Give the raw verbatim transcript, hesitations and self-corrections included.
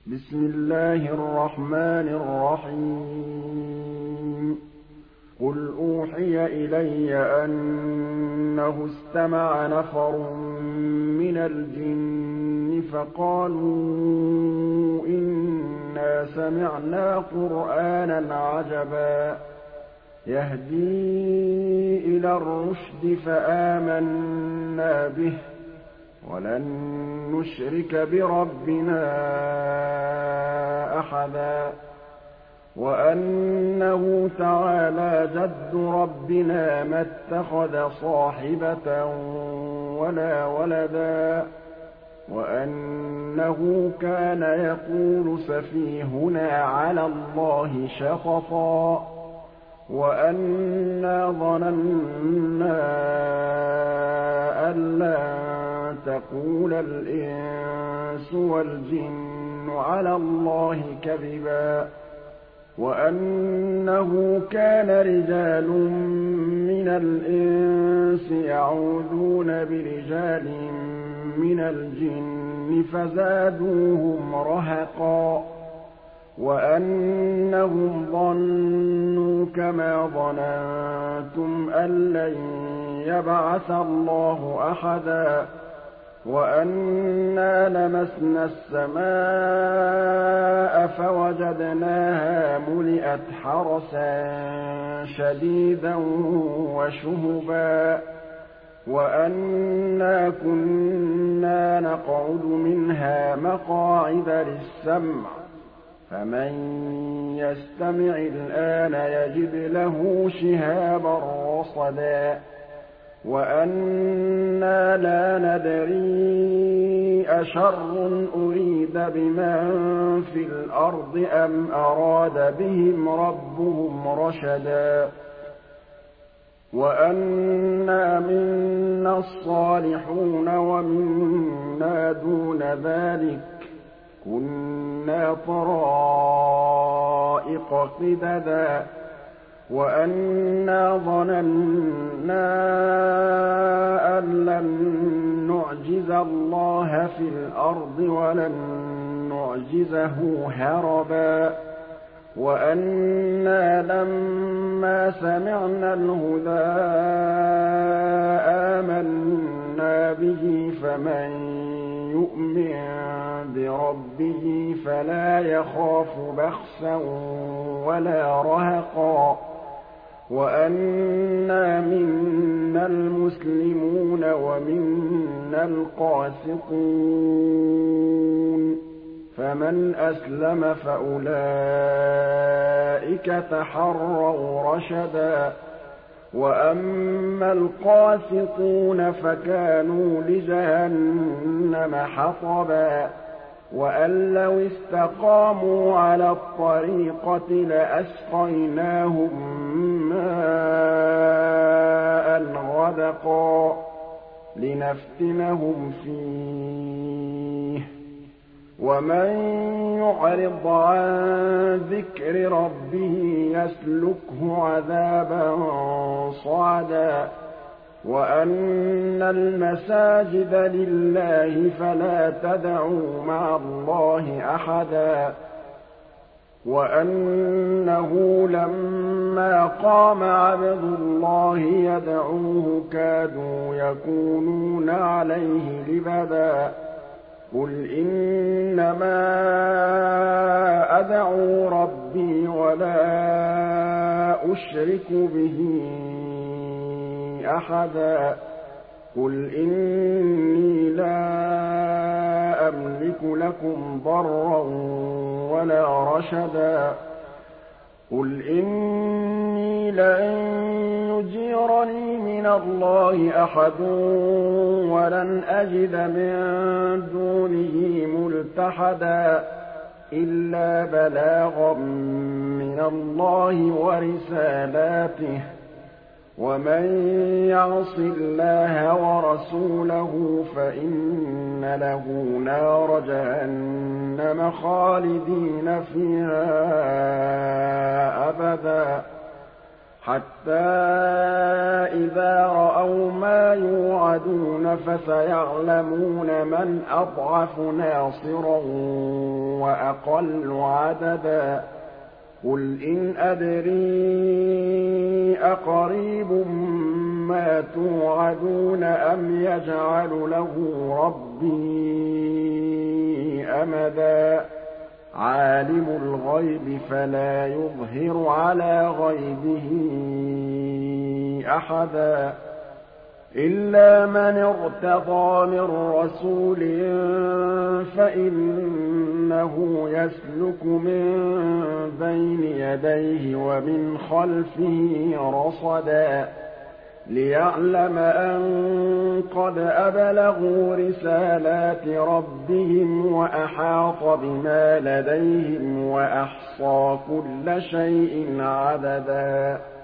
بسم الله الرحمن الرحيم قل أوحي إلي أنه استمع نفر من الجن فقالوا إنا سمعنا قرآنا عجبا يهدي إلى الرشد فآمنا به ولن نشرك بربنا أحدا وأنه تعالى جد ربنا ما اتخذ صاحبة ولا ولدا وأنه كان يقول سفيهنا على الله شططا وأنا ظننا أن لن تقول الإنس والجن على الله كذبا وأنه كان رجال من الإنس يعوذون برجال من الجن فزادوهم رهقا وأنهم ظنوا كما ظننتم أن لن يبعث الله أحدا وأنا لمسنا السماء فوجدناها ملئت حرسا شديدا وشهبا وأنا كنا نقعد منها مقاعد للسمع فمن يستمع الآن يجد له شهابا رصدا وأنا لا ندري أشر أريد بمن في الأرض أم أراد بهم ربهم رشدا وأنا منا الصالحون ومنا دون ذلك كنا طرائق قددا وأنا ظننا أن لن نعجز الله في الأرض ولن نعجزه هربا وأنا لما سمعنا الهدى آمنا به فمن يؤمن بربه فلا يخاف بخسا ولا رهقا وأنا منا المسلمون ومنا القاسطون فمن أسلم فأولئك تحروا رشدا وأما القاسطون فكانوا لجهنم حطبا وأن لو استقاموا على الطريقة لأسقيناهم ماء غدقا لنفتنهم فيه ومن يعرض عن ذكر ربه يسلكه عذابا صعدا وأن المساجد لله فلا تدعوا مع الله أحدا وأنه لما قام عبد الله يدعوه كادوا يكونون عليه لبدا قل إنما أدعو ربي ولا أشرك به أحدا قل إني لا أملك لكم ضرا ولا رشدا قل إني لن يجيرني من الله أحد ولن أجد من دونه ملتحدا إلا بلاغا من الله ورسالاته ومن يعص الله ورسوله فإن له نار جهنم خالدين فيها أبدا حَتَّىٰ إِذَا رَأَوْا مَا يُوعَدُونَ فَسَيَعْلَمُونَ مَنْ أَضْعَفُ نَاصِرًا وَأَقَلُّ عَدَدًا قُلْ إِنْ أَدْرِي أَقَرِيبٌ مَّا تُوعَدُونَ أَمْ يَجْعَلُ لَهُ رَبِّي أَمَدًا عَالِمُ الْغَيْبِ فَلَا يُظْهِرُ عَلَىٰ غَيْبِهِ أَحَدًا إِلَّا مَنِ ارْتَضَىٰ مِن رَّسُولٍ فَإِنَّهُ يَسْلُكُ مِن بَيْنِ يَدَيْهِ وَمِنْ خَلْفِهِ رَصَدًا لِّيَعْلَمَ أَن قَدْ أَبْلَغُوا رِسَالَاتِ رَبِّهِمْ وَأَحَاطَ بِمَا لَدَيْهِمْ وَأَحْصَىٰ كُلَّ شَيْءٍ عَدَدًا